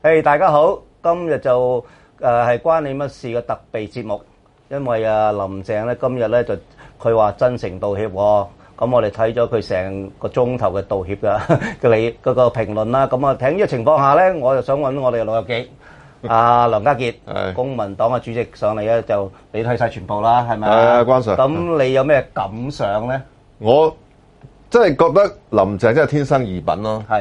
大家好，今日就係關你乜事嘅特備節目，因為林鄭咧今日咧就佢話真誠道歉喎，咁我哋睇咗佢成個鐘頭嘅道歉嘅嗰個評論啦，咁啊喺呢個情況下咧，我就想揾我哋嘅老友記梁家傑，公民黨嘅主席上嚟咧，就你睇晒全部啦，係咪啊？ 關 Sir， 咁你有咩感想咧？ 我真係覺得林鄭真係天生異品咯。 係。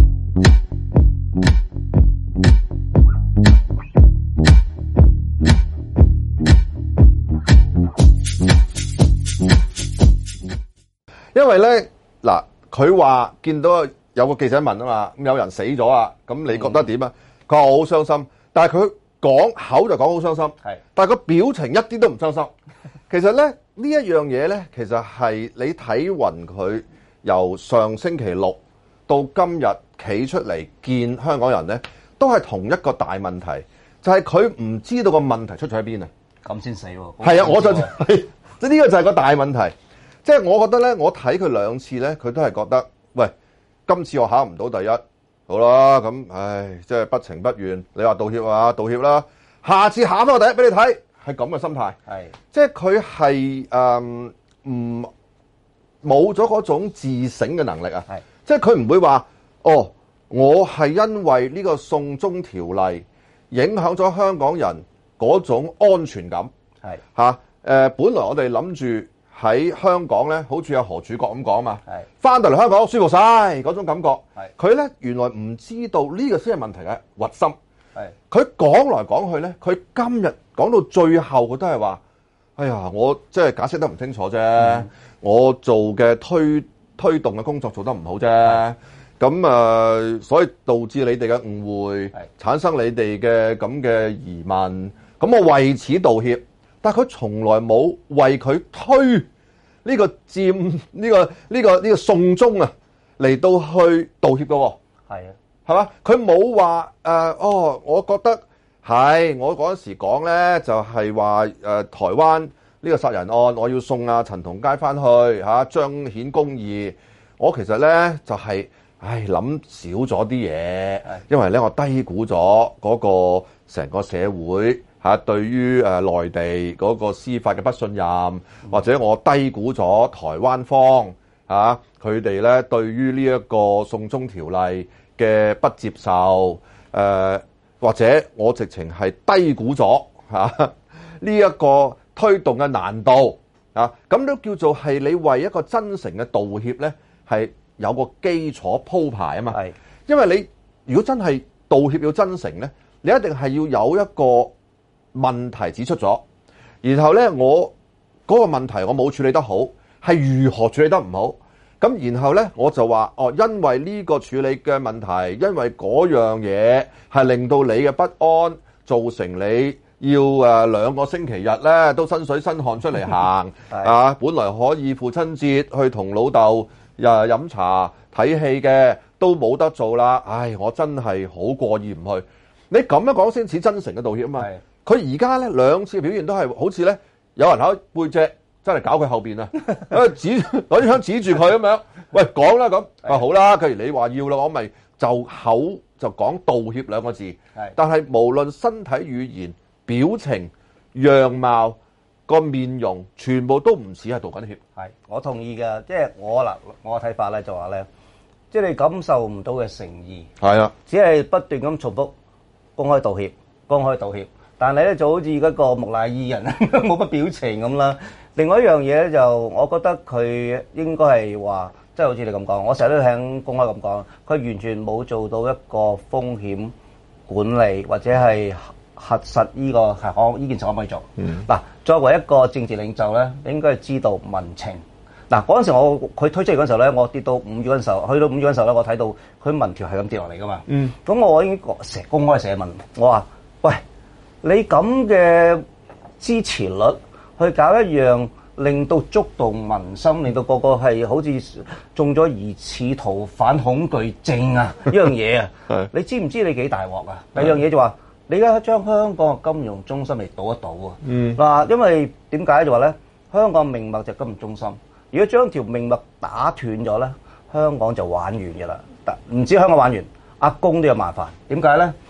因為咧嗱，佢話見到有個記者問啊嘛，咁有人死咗啊，咁你覺得點啊？佢話我好傷心，但係佢講口就講好傷心，係，但係個表情一啲都唔傷心。其實咧呢一樣嘢咧，其實係你睇勻佢由上星期六到今日企出嚟見香港人咧，都係同一個大問題，就係佢唔知道個問題出咗喺邊啊！ 咁先死喎！ 係啊，我就係即係呢個就係個大問題。即係我覺得咧，我睇佢兩次咧，佢都係覺得，喂，今次我考唔到第一，好啦，咁，唉，即係不情不願。你話道歉啊，道歉啦，下次考翻個第一俾你睇，係咁嘅心態。係，即係佢係唔冇咗嗰種自省嘅能力啊。係，即係佢唔會話，哦，我係因為呢個送中條例影響咗香港人嗰種安全感。係嚇，本來我哋諗住喺香港咧，好似阿何柱國咁講嘛，翻到嚟香港舒服晒嗰種感覺。佢咧原來唔知道呢個先係問題嘅核心。佢講來講去咧，佢今日講到最後，佢都係話：哎呀，我即係解釋得唔清楚啫，我做嘅推動嘅工作做得唔好啫。咁所以導致你哋嘅誤會，產生你哋嘅咁嘅疑問。咁我為此道歉。但係佢從來冇為佢推呢個佔呢個送中啊嚟到去道歉嘅喎。係啊，係嘛？佢冇話我覺得係我嗰陣時講咧，就係話台灣呢個殺人案，我要送阿陳同佳翻去嚇，彰顯公義。我其實咧就係諗少咗啲嘢，因為咧我低估咗嗰個成個社會。對於內地嗰個司法嘅不信任，或者我低估咗台灣方佢哋咧對於呢一個送中條例嘅不接受，或者我直情係低估咗呢一個推動嘅難度咁都叫做係你為一個真誠嘅道歉咧，係有個基礎鋪排啊嘛。係，因為你如果真係道歉要真誠咧，你一定係要有一個問題指出咗，然後咧我嗰個問題我冇處理得好，係如何處理得唔好？咁然後咧我就話因為呢個處理嘅問題，因為嗰樣嘢係令到你嘅不安，造成你要2個星期日咧都身水身汗出嚟行本來可以父親節去同老豆飲茶睇戲嘅都冇得做啦。唉，我真係好過意唔去。你咁樣講先似真誠嘅道歉啊嘛。佢而家咧兩次表現都係好似咧有人喺背脊真係搞佢後邊啊！攞啲槍指住佢咁樣，喂，講啦咁好啦，既然你話要啦，我咪就口就講道歉2個字。但係無論身體語言、表情、樣貌、個面容，全部都唔似係道緊歉。係，我同意嘅，即係我嘅睇法咧就話咧，即係你感受唔到嘅誠意。係啊，只係不斷咁重複公開道歉，公開道歉。但係咧就好似嗰個木乃伊人冇乜表情咁啦。另外一樣嘢咧就，我覺得佢應該係話，即係好似你咁講，我成日都聽公開咁講，佢完全冇做到一個風險管理或者係核實呢個係呢件事可唔可以做。嗱，作為一個政治領袖咧，你應該係知道民情。嗱，嗰陣時佢推出嚟嗰陣時候咧，我跌到5月嗰陣時候，去到5月嗰陣時候咧，我睇到佢民調係咁跌落嚟噶嘛。咁我已經成公開寫文，我話：喂！你咁嘅支持率去搞一樣令到觸動民心，令到個個係好似中咗疑似逃犯恐懼症啊！呢樣嘢啊，你知唔知你幾大鑊啊？第二樣嘢就話，你而家將香港嘅金融中心嚟賭一賭啊！嗱，因為點解就話咧，香港命脈就金融中心，如果將條命脈打斷咗咧，香港就玩完嘅啦。唔止香港玩完，阿公都有麻煩。點解咧？嗱。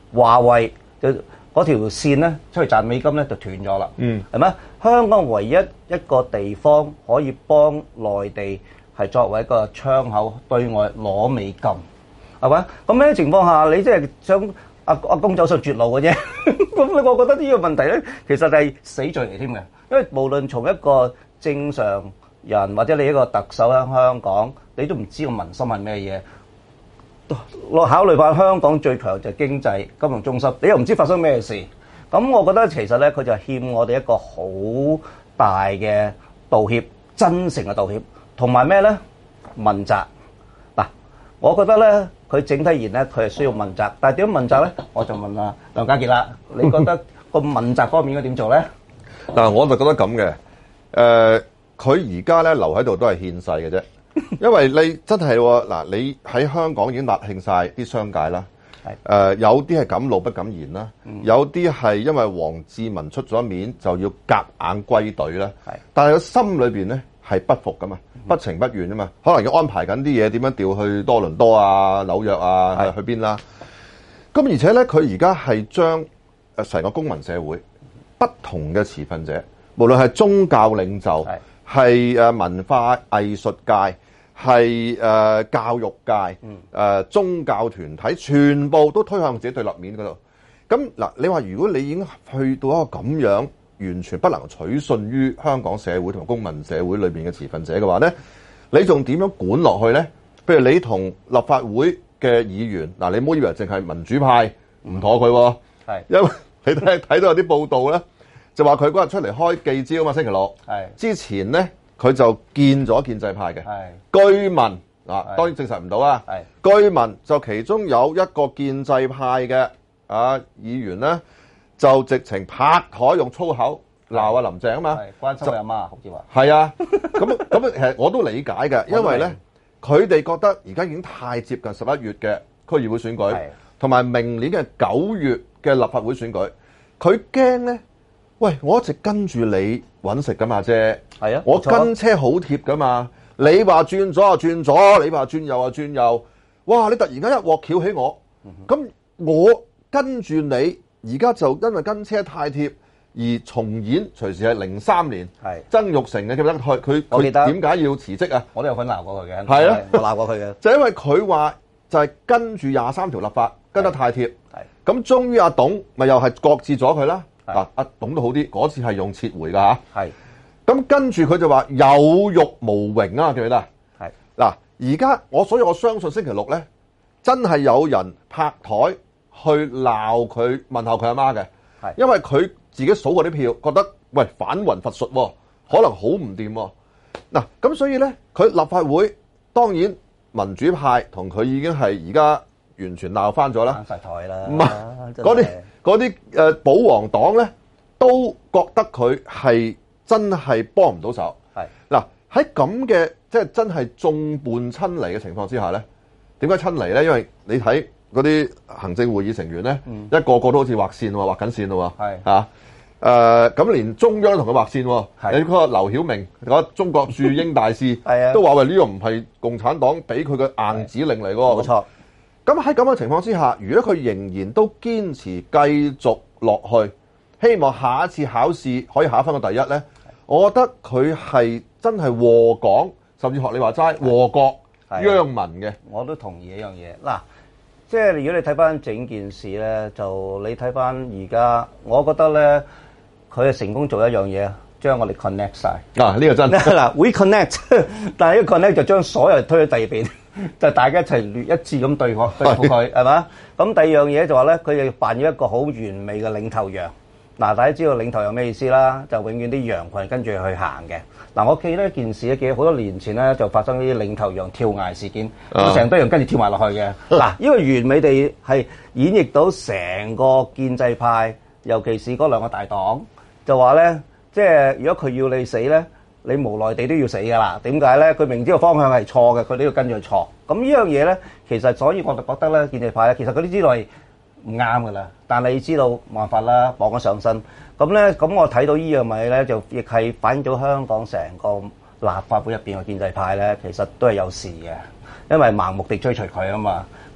華為就嗰條線咧出去賺美金咧就斷咗啦，係咪？香港唯一一個地方可以幫內地係作為一個窗口對外攞美金，係咪？咁呢啲情況下，你即係想阿公走上絕路嘅啫。咁我覺得呢個問題咧，其實係死罪嚟添嘅，因為無論從一個正常人或者你一個特首喺香港，你都唔知個民心係咩嘢。我考慮翻香港最強就係經濟金融中心，你又唔知發生咩事，咁我覺得其實咧佢就欠我哋一個好大嘅道歉，真誠嘅道歉，同埋咩咧問責嗱，我覺得咧佢整體而言咧佢係需要問責，但係點樣問責咧？我就問阿梁家傑啦，你覺得個問責方面應該點做咧？ 嗱，我就覺得咁嘅，佢而家咧留喺度都係獻世嘅啫。因為你真係喎，嗱，你喺香港已經納慶晒啲商界啦，有啲係敢怒不敢言啦，有啲係因為黃志文出咗面就要夾硬歸隊啦，但係佢心裏邊咧係不服噶嘛，不情不願啊嘛，可能要安排緊啲嘢點樣調去多倫多啊、紐約啊，去邊啦。咁而且咧，佢而家係將成個公民社會不同嘅持份者，無論係宗教領袖，係文化藝術界。係教育界、宗教團體，全部都推向自己對立面嗰度。咁嗱，你話如果你已經去到一個咁樣，完全不能取信於香港社會同公民社會裏邊嘅持份者嘅話咧，你仲點樣管落去咧？譬如你同立法會嘅議員，嗱，你唔好以為淨係民主派唔妥佢喎，因為你睇到有啲報道咧，就話佢嗰日出嚟開記招啊嘛，星期六，之前咧。佢就見咗建制派嘅，據聞當然證實唔到啊。據聞就其中有一個建制派嘅議員咧，就直情拍台用粗口鬧阿林鄭啊嘛， 關心佢阿媽，好似話係啊。咁其實我都理解嘅，因為咧佢哋覺得而家已經太接近11月嘅區議會選舉，同埋明年嘅9月嘅立法會選舉，佢驚咧。喂，我一直跟住你揾食噶嘛啫，我跟車好貼噶嘛。你話轉左就轉左，你話轉右就轉右。哇！你突然間一鑊翹起我，咁我跟住你，而家就因為跟車太貼而重演，隨時係03年曾鈺成嘅，記得佢點解要辭職啊？ 我都有份鬧過佢嘅， 係啊， 我鬧過佢嘅， 就因為佢話就係跟住23條立法跟得太貼，咁終於阿董咪又係擱置咗佢啦。阿董都好啲，嗰次係用撤回㗎嚇。咁跟住佢就話有辱無榮啊，記唔記得？嗱，而家所以我相信星期六咧，真係有人拍台去鬧佢，問候佢阿媽嘅。因為佢自己數過啲票，覺得喂反雲佛術喎，可能好唔掂喎。嗱，咁所以咧，佢立法會當然民主派同佢已經係而家完全鬧翻咗啦， 翻曬台啦。 唔係嗰啲保皇黨咧，都覺得佢係真係幫唔到手。嗱，喺咁嘅即係真係眾叛親離嘅情況之下咧，點解親離咧？因為你睇嗰啲行政會議成員咧，一個個都好似畫線喎，畫緊線咯喎。咁連中央都同佢畫線喎。你嗰個劉曉明嗰中國駐英大使都話：喂，呢個唔係共產黨俾佢嘅硬指令嚟喎。冇錯。咁喺咁嘅情況之下，如果佢仍然都堅持繼續落去，希望下一次考試可以考翻個第一咧，我覺得佢係真係禍港，甚至學你話齋禍國殃民嘅。我都同意一樣嘢。嗱，即係如果你睇翻整件事咧，就你睇翻而家，我覺得咧，佢係成功做一樣嘢，將我哋 connect 晒。呢個真嗱，we connect， 但係呢個 connect 就將所有人推去第二邊。就大家一齊一致咁對付佢，係嘛？咁第二樣嘢就話咧，佢又扮演一個好完美嘅領頭羊。嗱，大家知道領頭羊咩意思啦？就永遠啲羊群跟住去行嘅。嗱，我記得一件事咧，記得好多年前咧就發生啲領頭羊跳崖事件，成堆人跟住跳埋落去嘅。嗱，呢個完美地係演繹到成個建制派，尤其是嗰兩個大黨，就話咧，即係如果佢要你死咧。你無奈地都要死㗎啦，點解咧？佢明知個方向係錯嘅，佢都要跟住去錯。咁呢樣嘢咧，其實所以我就覺得咧，建制派咧，其實佢都知道係唔啱㗎啦。但係你知道冇辦法啦，綁咗上身。咁咧，咁我睇到呢樣嘢咧，就亦係反映到香港成個立法會入邊嘅建制派咧，其實都係有事嘅，因為盲目地追隨佢啊嘛。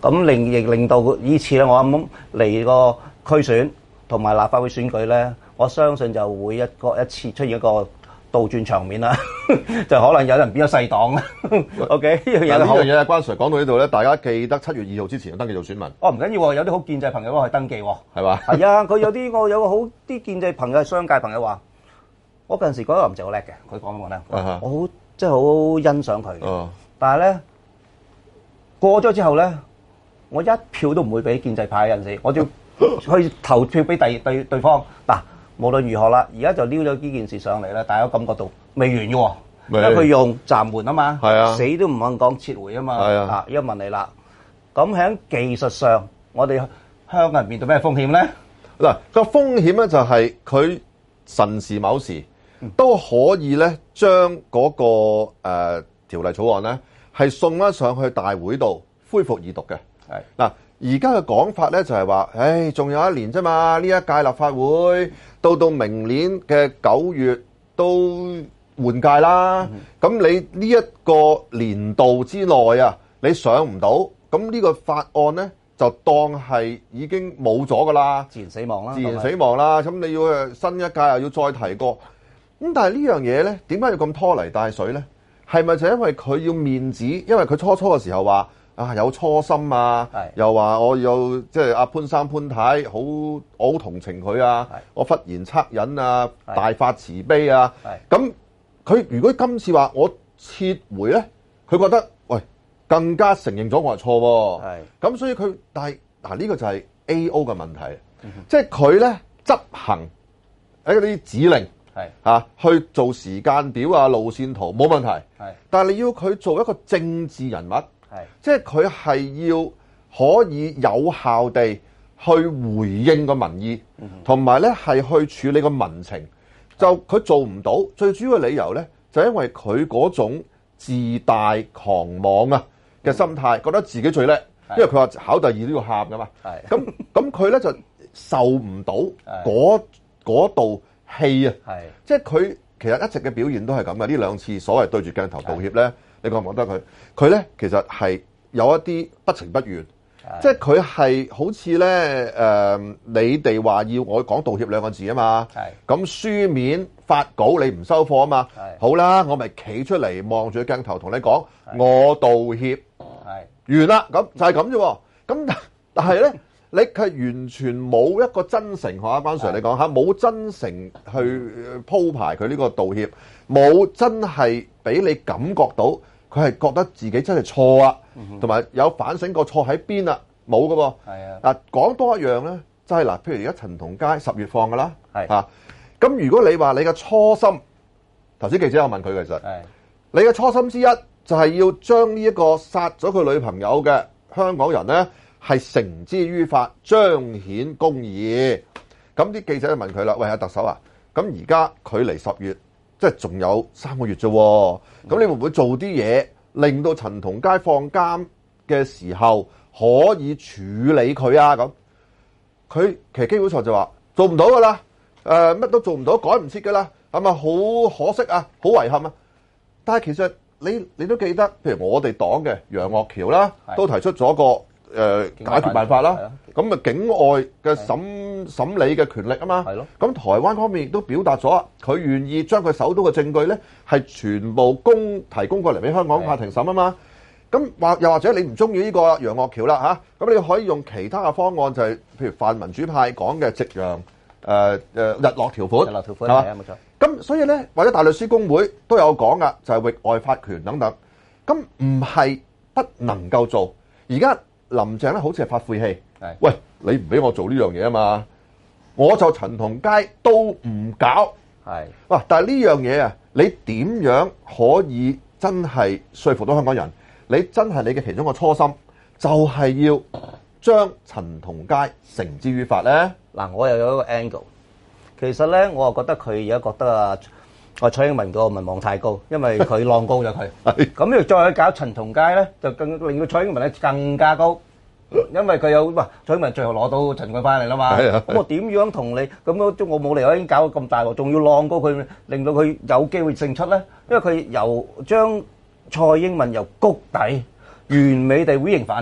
咁令到呢次咧，我啱嚟個區選同埋立法會選舉咧，我相信就會一次出現一個倒轉場面啦，就可能有人變咗細黨啦。OK， 呢樣嘢關 Sir 講到呢度咧，大家記得7月2號之前登記做選民。 哦，唔緊要喎，有啲好建制朋友都可以登記喎， 係嘛？ 係啊，佢我有個好啲建制朋友、商界朋友話，我近時覺得林鄭好叻嘅，佢講俾我聽，我好即係好欣賞佢。但係咧過咗之後咧，我一票都唔會俾建制派人士，我要去投票俾對方嗱。無論如何啦，而家就撩咗呢件事上嚟咧，大家感覺到未完嘅喎，因為佢用暫緩啊嘛，死都唔肯講撤回啊嘛，啊，依家問你啦，咁喺技術上，我哋香港人面對咩風險咧？ 嗱，個風險咧就係佢神時某時都可以咧將嗰個條例草案咧係送翻上去大會度恢復二讀嘅。係嗱。而家嘅講法咧就係話，仲有1年啫嘛，呢一屆立法會到明年嘅9月都換屆啦。咁你呢一個年度之內啊，你上唔到，咁呢個法案咧就當係已經冇咗噶啦， 自然死亡啦。 咁你要新一屆又要再提過。咁但係呢樣嘢咧，點解要咁拖泥帶水咧？係咪就因為佢要面子？因為佢初嘅時候話。有初心啊，又話我有即係阿潘生潘太我好同情佢啊，我忽然惻隱啊，大發慈悲啊，咁佢如果今次話我撤回咧，佢覺得喂更加承認咗我係錯喎，咁所以佢但係呢個就係 AO 嘅問題，即係佢咧執行一啲指令去做時間表啊路線圖冇問題，但係你要佢做一個政治人物。即係佢係要可以有效地去回應個民意，同埋咧係去處理個民情。就佢做唔到，最主要嘅理由咧就因為佢嗰種自大狂妄啊嘅心態，覺得自己最叻，因為佢話考第2都要喊噶嘛。咁佢咧就受唔到嗰度氣啊！即係佢其實一直嘅表現都係咁嘅。呢2次所謂對住鏡頭道歉咧。你覺唔覺得佢咧其實係有一啲不情不願，即係佢係好似咧你哋話要我講道歉2個字啊嘛，咁書面發稿你唔收貨啊嘛，好啦，我咪企出嚟望住鏡頭同你講我道歉，完啦，咁就係咁啫喎。咁但係咧，你係完全冇一個真誠，學阿班 Sir 你講下，冇真誠去鋪排佢呢個道歉，冇真係俾你感覺到。佢係覺得自己真係錯啊，同埋有反省過錯喺邊啊，冇㗎喎。嗱，講多一樣咧，就係嗱，譬如而家陳同佳10月放㗎啦，咁如果你話你嘅初心，頭先記者有問佢其實，你嘅初心之一就係要將呢一個殺咗佢女朋友嘅香港人咧，係繩之於法，彰顯公義。咁啲記者就問佢啦，喂，阿特首啊，咁而家距離10月。即係仲有3個月啫，咁你會唔會做啲嘢令到陳同佳放監嘅時候可以處理佢啊？咁佢其實基本上就話做唔到噶啦，乜都做唔到，改唔切噶啦，係咪好可惜啊？好遺憾啊！但係其實你都記得，譬如我哋黨嘅楊岳橋啦，都提出咗個解決辦法啦。咁啊，境外嘅審理嘅權力啊嘛，咁台灣方面亦都表達咗，佢願意將佢搜到嘅證據咧，係全部提供過嚟俾香港法庭審啊嘛。咁又或者你唔中意呢個楊岳橋啦嚇，咁你可以用其他嘅方案，就係譬如泛民主派講嘅夕陽日落條款，係嘛？冇錯。咁所以咧，或者大律師公會都有講噶，就係域外法權等等。咁唔係不能夠做，而家林鄭咧好似係發晦氣。喂，你唔俾我做呢樣嘢啊嘛，我就陳同佳都唔搞。哇！但係呢樣嘢啊，你點樣可以真係說服到香港人？你真係你嘅其中個初心，就係要將陳同佳繩之於法咧。 嗱，我又有一個 angle，其實咧，我又覺得佢而家覺得蔡英文個民望太高，因為佢浪高咗佢。咁要再搞陳同佳咧，就更令到蔡英文咧更加高。因為佢有蔡英文最後攞到陳桂翻嚟啦嘛，咁我點樣同你咁我冇理由已經搞到咁大鑊，仲要浪高佢，令到佢有機會勝出咧？因為佢將蔡英文由谷底完美地 V 型反彈，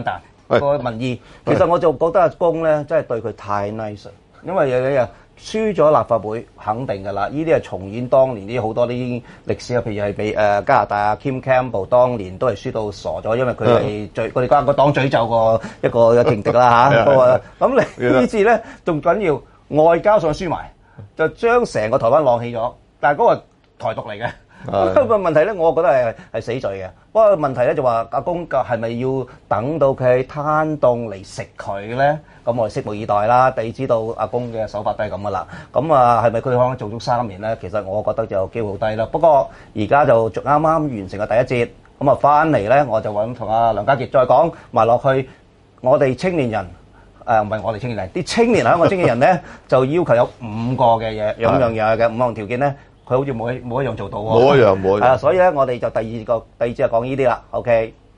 個民意。其實我就覺得阿公咧真係對佢太 nice，因為有嘢輸咗立法會肯定㗎啦。呢啲係重演當年啲好多啲歷史啊，譬如係俾加拿大啊 Kim Campbell 當年都係輸到傻咗，因為佢係佢哋個黨詛咒過一個勁敵啦嚇。咁你呢次咧仲緊要外交上輸埋，就將成個台灣晾起咗。但係嗰個台獨嚟嘅。不過問題咧，我覺得係死罪嘅。不過問題咧就話阿公係咪要等到佢攤凍嚟食佢咧？咁我哋拭目以待啦。你知道阿公嘅手法都係咁噶啦。咁啊係咪佢可能做足3年咧？其實我覺得就機會好低啦。不過而家就啱啱完成嘅第一節，咁啊翻嚟咧我就揾同阿梁家傑再講埋落去。我哋青年人唔係我哋青年人，啲青年香港青年人咧就要求有5個嘅嘢，兩樣嘢嘅5項條件咧。佢好似冇一樣做到喎，冇一樣。所以咧，我哋就第二節就講呢啲啦。OK。